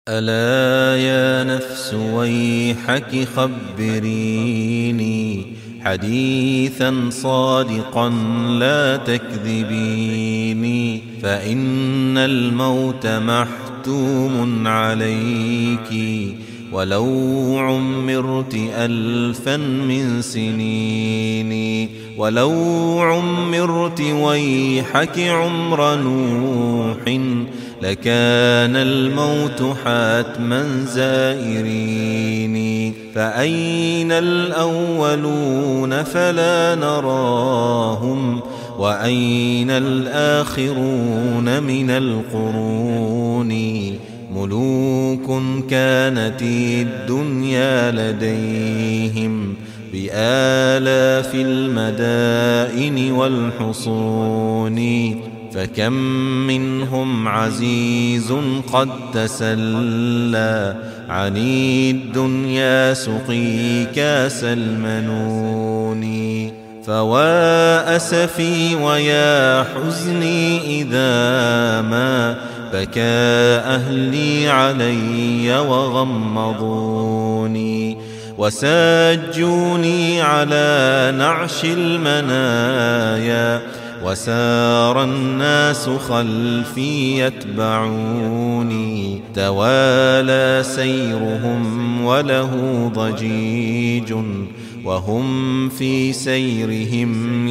ألا يا نفس ويحك خبريني حديثا صادقا لا تكذبيني، فإن الموت محتوم عليك ولو عمرت 1000 من سنين، ولو عمرت ويحك عمر نوح لكان الموت حتما زائريني. فأين الأولون فلا نراهم، وأين الآخرون من القرون؟ ملوك كانت الدنيا لديهم بآلاف المدائن والحصون، فكم منهم عزيز قد تسلى عن الدنيا سقي كاس المنون. فوا أسفي ويا حزني إذا ما بكى أهلي علي وغمضوني، وساجوني على نعش المنايا، وسار الناس خلفي يتبعوني. توالى سيرهم وله ضجيج، وهم في سيرهم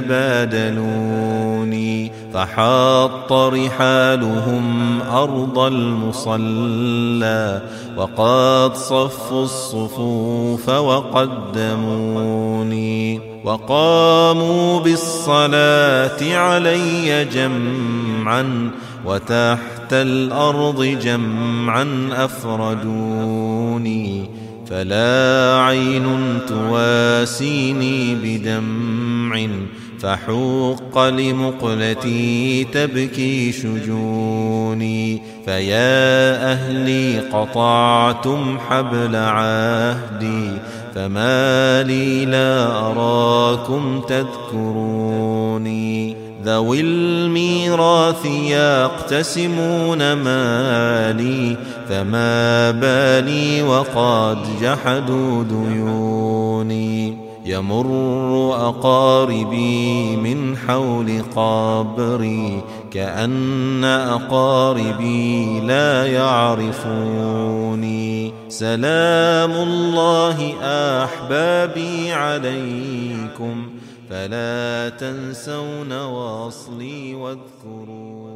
يتبادلون. فحاط رحالهم أرض المصلى، وقد صفوا الصفوف وقدموني، وقاموا بالصلاة علي جمعا، وتحت الأرض جمعا أفردوني. فلا عين تواسيني بدمع، فحق لمقلتي تبكي شجوني. فيا أهلي قطعتم حبل عهدي، فما لي لا أراكم تذكروني. ذوي الميراث يقتسمون مالي، فما بالي وقد جحدوا ديوني. يمر أقاربي من حول قبري، كأن أقاربي لا يعرفوني. سلام الله أحبابي عليكم، فلا تنسون وصلي واذكروني.